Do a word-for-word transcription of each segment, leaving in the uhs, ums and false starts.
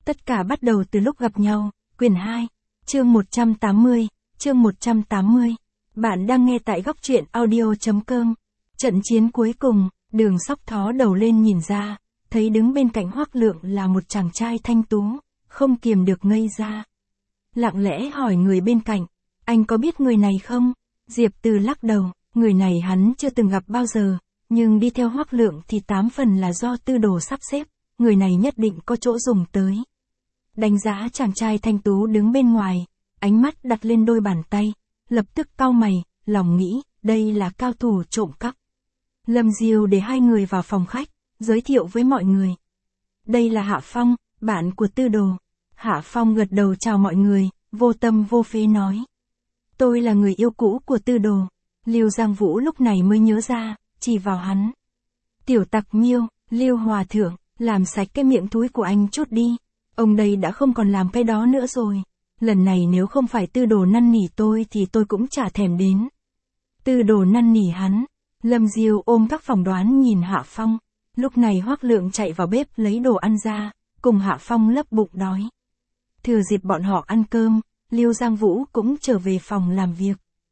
Tất cả bắt đầu từ lúc gặp nhau, quyển hai, chương một trăm tám mươi, chương một trăm tám mươi. Bạn đang nghe tại góc truyện audio.com. Trận chiến cuối cùng, Đường Sóc thó đầu lên nhìn ra, thấy đứng bên cạnh Hoắc Lượng là một chàng trai thanh tú, không kiềm được ngây ra. Lặng lẽ hỏi người bên cạnh, anh có biết người này không? Diệp Từ lắc đầu, người này hắn chưa từng gặp bao giờ, nhưng đi theo Hoắc Lượng thì tám phần là do Tư Đồ sắp xếp, người này nhất định có chỗ dùng tới. Đánh giá chàng trai thanh tú đứng bên ngoài, ánh mắt đặt lên đôi bàn tay, lập tức cau mày, lòng nghĩ, đây là cao thủ trộm cắp. Lâm Diêu để hai người vào phòng khách, giới thiệu với mọi người. Đây là Hạ Phong, bạn của Tư Đồ. Hạ Phong gật đầu chào mọi người, vô tâm vô phế nói. Tôi là người yêu cũ của Tư Đồ. Lưu Giang Vũ lúc này mới nhớ ra, chỉ vào hắn. Tiểu tặc miêu, Lưu Hòa Thượng, làm sạch cái miệng thúi của anh chút đi. Ông đây đã không còn làm cái đó nữa rồi. Lần này nếu không phải Tư Đồ năn nỉ tôi thì tôi cũng chả thèm đến. Tư Đồ năn nỉ hắn. Lâm Diêu ôm các phỏng đoán nhìn Hạ Phong. Lúc này Hoắc Lượng chạy vào bếp lấy đồ ăn ra, cùng Hạ Phong lấp bụng đói. Thừa dịp bọn họ ăn cơm, Lưu Giang Vũ cũng trở về phòng làm việc.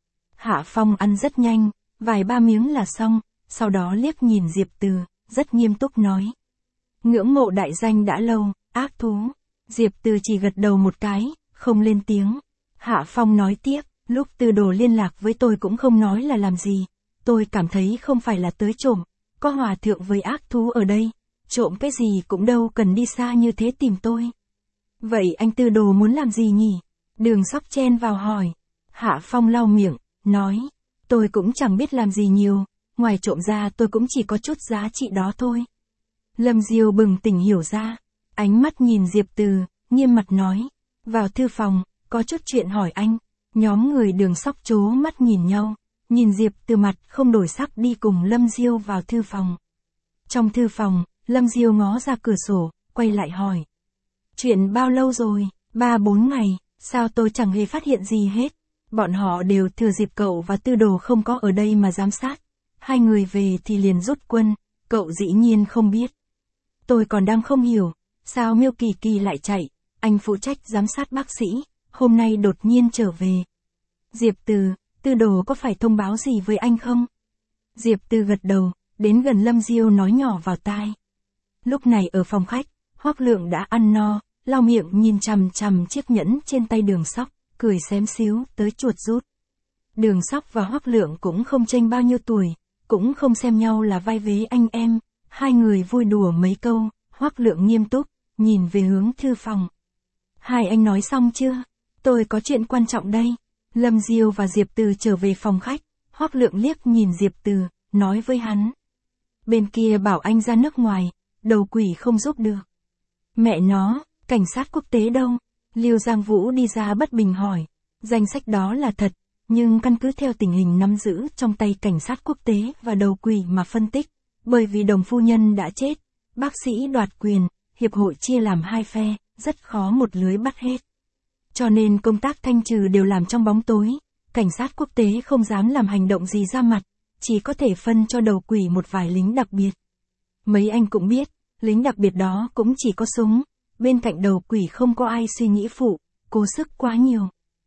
Hạ Phong ăn rất nhanh, vài ba miếng là xong, sau đó liếc nhìn Diệp Từ, rất nghiêm túc nói. Ngưỡng mộ đại danh đã lâu, ác thú. Diệp Từ chỉ gật đầu một cái, không lên tiếng. Hạ Phong nói tiếp, lúc Tư Đồ liên lạc với tôi cũng không nói là làm gì. Tôi cảm thấy không phải là tới trộm, có hòa thượng với ác thú ở đây. Trộm cái gì cũng đâu cần đi xa như thế tìm tôi. Vậy anh Tư Đồ muốn làm gì nhỉ? Đường Sóc chen vào hỏi. Hạ Phong lau miệng, nói. Tôi cũng chẳng biết làm gì nhiều, ngoài trộm ra tôi cũng chỉ có chút giá trị đó thôi. Lâm Diêu bừng tỉnh hiểu ra, ánh mắt nhìn Diệp Từ, nghiêm mặt nói. Vào thư phòng, có chút chuyện hỏi anh. Nhóm người Đường Sóc trố mắt nhìn nhau, nhìn Diệp Từ mặt không đổi sắc đi cùng Lâm Diêu vào thư phòng. Trong thư phòng, Lâm Diêu ngó ra cửa sổ, quay lại hỏi. Chuyện bao lâu rồi? Ba bốn ngày, sao tôi chẳng hề phát hiện gì hết? Bọn họ đều thừa dịp cậu và Tư Đồ không có ở đây mà giám sát. Hai người về thì liền rút quân, cậu dĩ nhiên không biết. Tôi còn đang không hiểu, sao Miêu Kỳ Kỳ lại chạy, anh phụ trách giám sát bác sĩ, hôm nay đột nhiên trở về. Diệp Từ, Tư Đồ có phải thông báo gì với anh không? Diệp Từ gật đầu, đến gần Lâm Diêu nói nhỏ vào tai. Lúc này ở phòng khách, Hoắc Lượng đã ăn no, lau miệng nhìn chằm chằm chiếc nhẫn trên tay Đường Sóc, cười xém xíu tới chuột rút. Đường Sóc và Hoắc Lượng cũng không chênh bao nhiêu tuổi, cũng không xem nhau là vai vế anh em, hai người vui đùa mấy câu, Hoắc Lượng nghiêm túc, nhìn về hướng thư phòng. Hai anh nói xong chưa? Tôi có chuyện quan trọng đây. Lâm Diêu và Diệp Từ trở về phòng khách, Hoắc Lượng liếc nhìn Diệp Từ, nói với hắn. Bên kia bảo anh ra nước ngoài, đầu quỷ không giúp được. Mẹ nó, cảnh sát quốc tế đâu? Lưu Giang Vũ đi ra bất bình hỏi. Danh sách đó là thật, nhưng căn cứ theo tình hình nắm giữ trong tay cảnh sát quốc tế và đầu quỷ mà phân tích, bởi vì đồng phu nhân đã chết, bác sĩ đoạt quyền, hiệp hội chia làm hai phe, rất khó một lưới bắt hết. Cho nên công tác thanh trừ đều làm trong bóng tối, cảnh sát quốc tế không dám làm hành động gì ra mặt, chỉ có thể phân cho đầu quỷ một vài lính đặc biệt. Mấy anh cũng biết, lính đặc biệt đó cũng chỉ có súng, bên cạnh đầu quỷ không có ai suy nghĩ phụ, cố sức quá nhiều.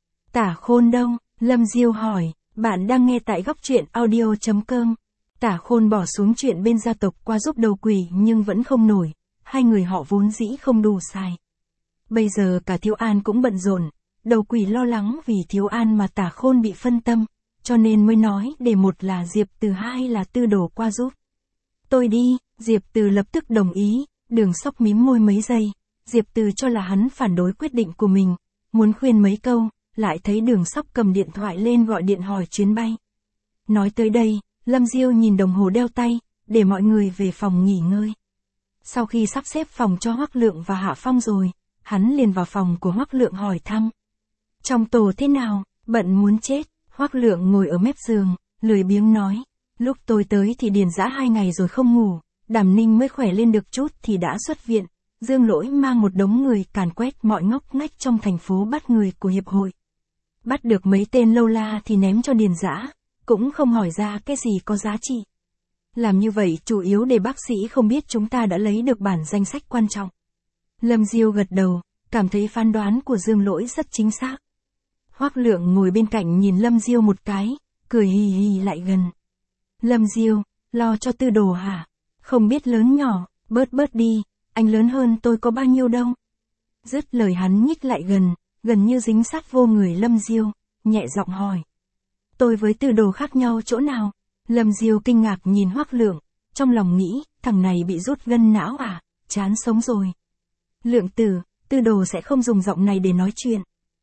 Tả Khôn đâu? Lâm Diêu hỏi, bạn đang nghe tại góc truyện audio.com. Tả Khôn bỏ xuống chuyện bên gia tộc qua giúp đầu quỷ nhưng vẫn không nổi, hai người họ vốn dĩ không đủ xài. Bây giờ cả Thiếu An cũng bận rộn, đầu quỷ lo lắng vì Thiếu An mà Tả Khôn bị phân tâm, cho nên mới nói để một là Diệp Từ hai là Tư Đồ qua giúp. Tôi đi, Diệp Từ lập tức đồng ý, Đường Sóc mím môi mấy giây, Diệp Từ cho là hắn phản đối quyết định của mình, muốn khuyên mấy câu, lại thấy Đường Sóc cầm điện thoại lên gọi điện hỏi chuyến bay. Nói tới đây, Lâm Diêu nhìn đồng hồ đeo tay, để mọi người về phòng nghỉ ngơi. Sau khi sắp xếp phòng cho Hoắc Lượng và Hạ Phong rồi, hắn liền vào phòng của Hoắc Lượng hỏi thăm. Trong tổ thế nào, bận muốn chết, Hoắc Lượng ngồi ở mép giường, lười biếng nói. Lúc tôi tới thì điền dã hai ngày rồi không ngủ, Đàm Ninh mới khỏe lên được chút thì đã xuất viện. Dương Lỗi mang một đống người càn quét mọi ngóc ngách trong thành phố bắt người của hiệp hội. Bắt được mấy tên lâu la thì ném cho điền dã, cũng không hỏi ra cái gì có giá trị. Làm như vậy chủ yếu để bác sĩ không biết chúng ta đã lấy được bản danh sách quan trọng. Lâm Diêu gật đầu, cảm thấy phán đoán của Dương Lỗi rất chính xác. Hoắc Lượng ngồi bên cạnh nhìn Lâm Diêu một cái, cười hì hì lại gần. Lâm Diêu, lo cho Tư Đồ hả? Không biết lớn nhỏ, bớt bớt đi, anh lớn hơn tôi có bao nhiêu đâu. Dứt lời hắn nhích lại gần, gần như dính sát vô người Lâm Diêu, nhẹ giọng hỏi. Tôi với Tư Đồ khác nhau chỗ nào? Lâm Diêu kinh ngạc nhìn Hoắc Lượng, trong lòng nghĩ, thằng này bị rút gân não à, chán sống rồi. Lượng tử, Tư Đồ sẽ không dùng giọng này để nói chuyện.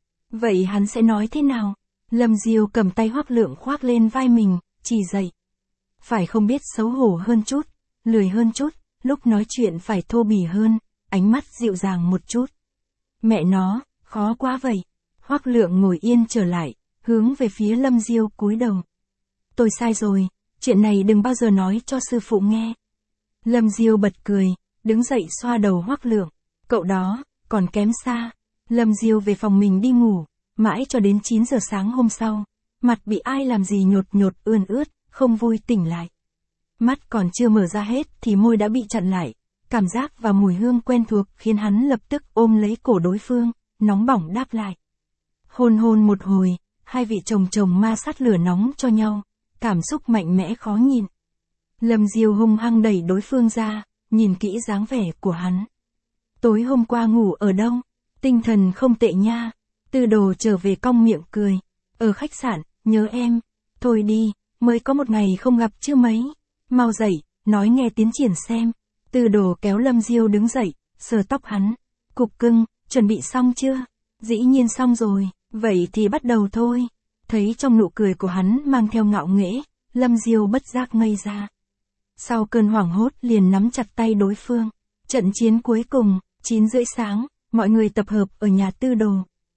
Vậy hắn sẽ nói thế nào? Lâm Diêu cầm tay Hoắc Lượng khoác lên vai mình, chỉ dậy. Phải không biết xấu hổ hơn chút, lười hơn chút, lúc nói chuyện phải thô bỉ hơn, ánh mắt dịu dàng một chút. Mẹ nó, khó quá vậy. Hoắc Lượng ngồi yên trở lại, hướng về phía Lâm Diêu cúi đầu. Tôi sai rồi, chuyện này đừng bao giờ nói cho sư phụ nghe. Lâm Diêu bật cười, đứng dậy xoa đầu Hoắc Lượng. Cậu đó, còn kém xa. Lâm Diêu về phòng mình đi ngủ, mãi cho đến chín giờ sáng hôm sau. Mặt bị ai làm gì nhột nhột ươn ướt, không vui tỉnh lại. Mắt còn chưa mở ra hết thì môi đã bị chặn lại. Cảm giác và mùi hương quen thuộc khiến hắn lập tức ôm lấy cổ đối phương, nóng bỏng đáp lại. Hôn hôn một hồi, hai vị chồng chồng ma sát lửa nóng cho nhau, cảm xúc mạnh mẽ khó nhìn. Lâm Diêu hung hăng đẩy đối phương ra, nhìn kỹ dáng vẻ của hắn. Tối hôm qua ngủ ở đâu? Tinh thần không tệ nha. Tư Đồ trở về cong miệng cười. Ở khách sạn, nhớ em. Thôi đi, mới có một ngày không gặp chưa mấy. Mau dậy, nói nghe tiến triển xem. Tư Đồ kéo Lâm Diêu đứng dậy, sờ tóc hắn. Cục cưng, chuẩn bị xong chưa? Dĩ nhiên xong rồi, vậy thì bắt đầu thôi. Thấy trong nụ cười của hắn mang theo ngạo nghễ, Lâm Diêu bất giác ngây ra. Sau cơn hoảng hốt liền nắm chặt tay đối phương. Trận chiến cuối cùng, chín rưỡi sáng, mọi người tập hợp ở nhà Tư Đồ.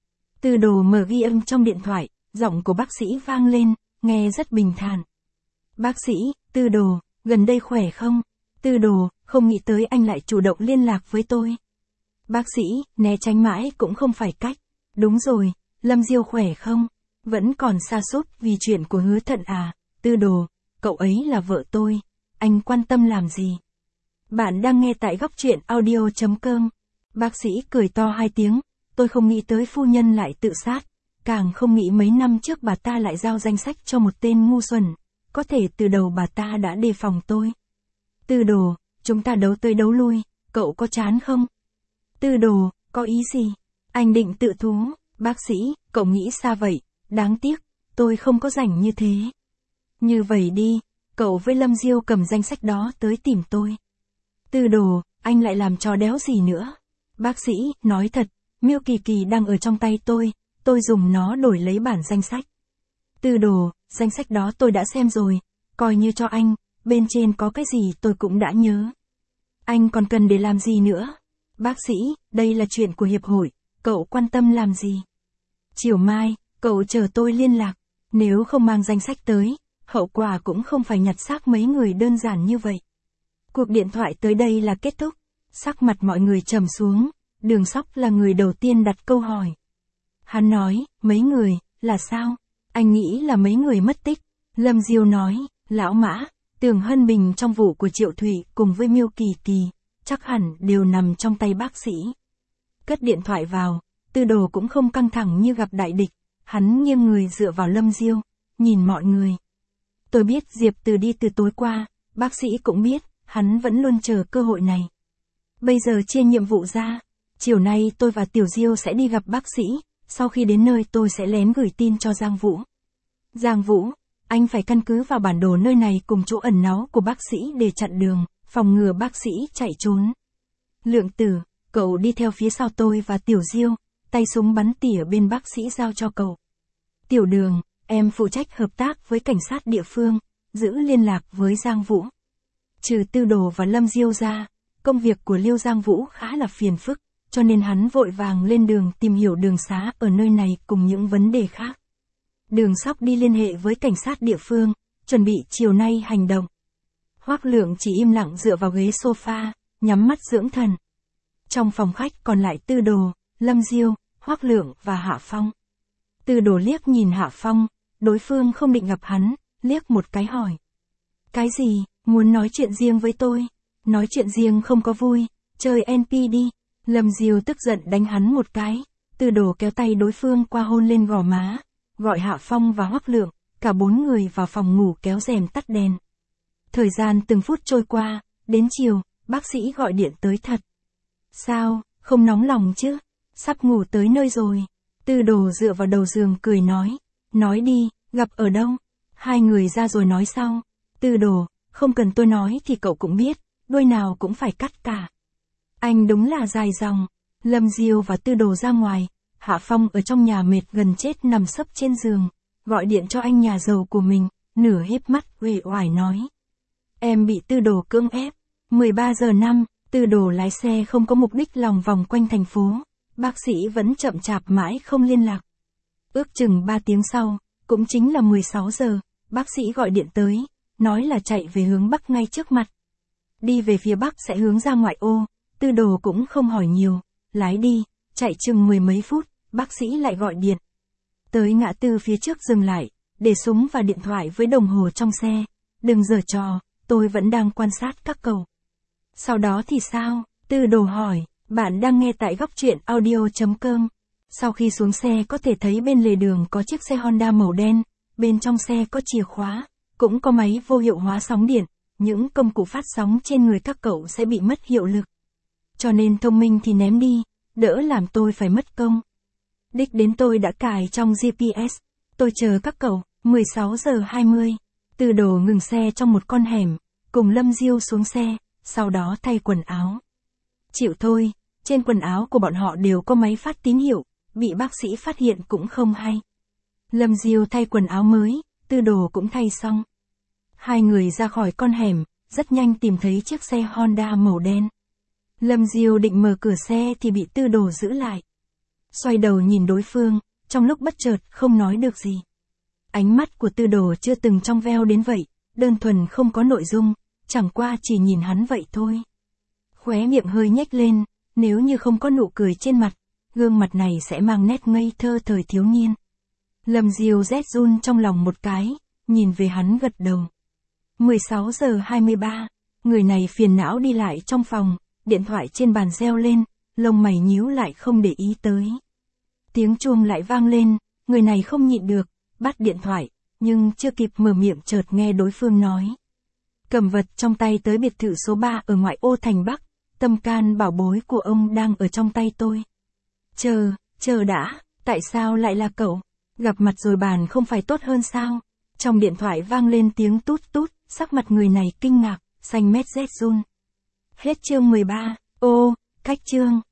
Tư Đồ mở ghi âm trong điện thoại, giọng của bác sĩ vang lên, nghe rất bình thản. Bác sĩ, Tư Đồ, gần đây khỏe không? Tư Đồ, không nghĩ tới anh lại chủ động liên lạc với tôi. Bác sĩ, né tránh mãi cũng không phải cách. Đúng rồi, Lâm Diêu khỏe không? Vẫn còn sa sút vì chuyện của Hứa Thận à? Tư Đồ, cậu ấy là vợ tôi, anh quan tâm làm gì? Bạn đang nghe tại góc truyện audio chấm com. Bác sĩ cười to hai tiếng, tôi không nghĩ tới phu nhân lại tự sát, càng không nghĩ mấy năm trước bà ta lại giao danh sách cho một tên ngu xuẩn, có thể từ đầu bà ta đã đề phòng tôi. Tư Đồ, chúng ta đấu tới đấu lui, cậu có chán không? Tư Đồ, có ý gì? Anh định tự thú, bác sĩ, cậu nghĩ xa vậy, đáng tiếc, tôi không có rảnh như thế. Như vậy đi, cậu với Lâm Diêu cầm danh sách đó tới tìm tôi. Tư Đồ, anh lại làm trò đéo gì nữa? Bác sĩ, nói thật, Miêu Kỳ Kỳ đang ở trong tay tôi, tôi dùng nó đổi lấy bản danh sách. Tư Đồ, danh sách đó tôi đã xem rồi, coi như cho anh, bên trên có cái gì tôi cũng đã nhớ. Anh còn cần để làm gì nữa? Bác sĩ, đây là chuyện của hiệp hội, cậu quan tâm làm gì? Chiều mai, cậu chờ tôi liên lạc, nếu không mang danh sách tới, hậu quả cũng không phải nhặt xác mấy người đơn giản như vậy. Cuộc điện thoại tới đây là kết thúc, sắc mặt mọi người trầm xuống, Đường Sóc là người đầu tiên đặt câu hỏi. Hắn nói, mấy người, là sao? Anh nghĩ là mấy người mất tích. Lâm Diêu nói, Lão Mã, Tường Hân Bình trong vụ của Triệu Thủy cùng với Miêu Kỳ Kỳ, chắc hẳn đều nằm trong tay bác sĩ. Cất điện thoại vào, Tư Đồ cũng không căng thẳng như gặp đại địch, hắn nghiêng người dựa vào Lâm Diêu, nhìn mọi người. Tôi biết Diệp Từ đi từ tối qua, bác sĩ cũng biết, hắn vẫn luôn chờ cơ hội này. Bây giờ chia nhiệm vụ ra, chiều nay tôi và Tiểu Diêu sẽ đi gặp bác sĩ, sau khi đến nơi tôi sẽ lén gửi tin cho Giang Vũ. Giang Vũ, anh phải căn cứ vào bản đồ nơi này cùng chỗ ẩn náu của bác sĩ để chặn đường, phòng ngừa bác sĩ chạy trốn. Lượng Tử, cậu đi theo phía sau tôi và Tiểu Diêu, tay súng bắn tỉa bên bác sĩ giao cho cậu. Tiểu Đường, em phụ trách hợp tác với cảnh sát địa phương, giữ liên lạc với Giang Vũ. Trừ Tư Đồ và Lâm Diêu ra, công việc của Liêu Giang Vũ khá là phiền phức, cho nên hắn vội vàng lên đường tìm hiểu đường xá ở nơi này cùng những vấn đề khác. Đường Sóc đi liên hệ với cảnh sát địa phương, chuẩn bị chiều nay hành động. Hoắc Lượng chỉ im lặng dựa vào ghế sofa, nhắm mắt dưỡng thần. Trong phòng khách còn lại Tư Đồ, Lâm Diêu, Hoắc Lượng và Hạ Phong. Tư Đồ liếc nhìn Hạ Phong, đối phương không định gặp hắn, liếc một cái hỏi. Cái gì, muốn nói chuyện riêng với tôi? Nói chuyện riêng không có vui, chơi en pê đi. Lâm Diêu tức giận đánh hắn một cái, Tư Đồ kéo tay đối phương qua hôn lên gò má, gọi Hạ Phong và Hoắc Lượng, cả bốn người vào phòng ngủ kéo rèm tắt đèn. Thời gian từng phút trôi qua, đến chiều, bác sĩ gọi điện tới thật. Sao, không nóng lòng chứ? Sắp ngủ tới nơi rồi. Tư Đồ dựa vào đầu giường cười nói. Nói đi, gặp ở đâu? Hai người ra rồi nói sau. Tư Đồ, không cần tôi nói thì cậu cũng biết, đuôi nào cũng phải cắt cả. Anh đúng là dài dòng. Lâm Diêu và Tư Đồ ra ngoài, Hạ Phong ở trong nhà mệt gần chết nằm sấp trên giường, gọi điện cho anh nhà giàu của mình, nửa híp mắt uể oải nói. Em bị Tư Đồ cưỡng ép. mười ba giờ năm, Tư Đồ lái xe không có mục đích lòng vòng quanh thành phố, bác sĩ vẫn chậm chạp mãi không liên lạc. Ước chừng ba tiếng sau, cũng chính là mười sáu giờ, bác sĩ gọi điện tới, nói là chạy về hướng Bắc ngay trước mặt. Đi về phía Bắc sẽ hướng ra ngoại ô, Tư Đồ cũng không hỏi nhiều, lái đi, chạy chừng mười mấy phút, bác sĩ lại gọi điện. Tới ngã tư phía trước dừng lại, để súng và điện thoại với đồng hồ trong xe, đừng giở trò, tôi vẫn đang quan sát các cậu. Sau đó thì sao? Tư Đồ hỏi, bạn đang nghe tại góc truyện audio.com. Sau khi xuống xe có thể thấy bên lề đường có chiếc xe Honda màu đen, bên trong xe có chìa khóa, cũng có máy vô hiệu hóa sóng điện, những công cụ phát sóng trên người các cậu sẽ bị mất hiệu lực. Cho nên thông minh thì ném đi, đỡ làm tôi phải mất công. Đích đến tôi đã cài trong giê pê ét, tôi chờ các cậu. Mười sáu giờ hai mươi, Tư Đồ ngừng xe trong một con hẻm, cùng Lâm Diêu xuống xe, sau đó thay quần áo. Chịu thôi, trên quần áo của bọn họ đều có máy phát tín hiệu, bị bác sĩ phát hiện cũng không hay. Lâm Diêu thay quần áo mới, Tư Đồ cũng thay xong. Hai người ra khỏi con hẻm, rất nhanh tìm thấy chiếc xe Honda màu đen. Lâm Diêu định mở cửa xe thì bị Tư Đồ giữ lại. Xoay đầu nhìn đối phương, trong lúc bất chợt không nói được gì. Ánh mắt của Tư Đồ chưa từng trong veo đến vậy, đơn thuần không có nội dung, chẳng qua chỉ nhìn hắn vậy thôi. Khóe miệng hơi nhếch lên, nếu như không có nụ cười trên mặt, gương mặt này sẽ mang nét ngây thơ thời thiếu niên. Lâm Diêu rét run trong lòng một cái, nhìn về hắn gật đầu. mười sáu giờ hai mươi ba, người này phiền não đi lại trong phòng, điện thoại trên bàn reo lên, lông mày nhíu lại không để ý tới. Tiếng chuông lại vang lên, người này không nhịn được, bắt điện thoại, nhưng chưa kịp mở miệng chợt nghe đối phương nói. Cầm vật trong tay tới biệt thự số ba ở ngoại ô thành Bắc, tâm can bảo bối của ông đang ở trong tay tôi. Chờ, chờ đã, tại sao lại là cậu? Gặp mặt rồi bàn không phải tốt hơn sao? Trong điện thoại vang lên tiếng tút tút, sắc mặt người này kinh ngạc, xanh mét rét run. Hết chương mười ba, ô, cách chương.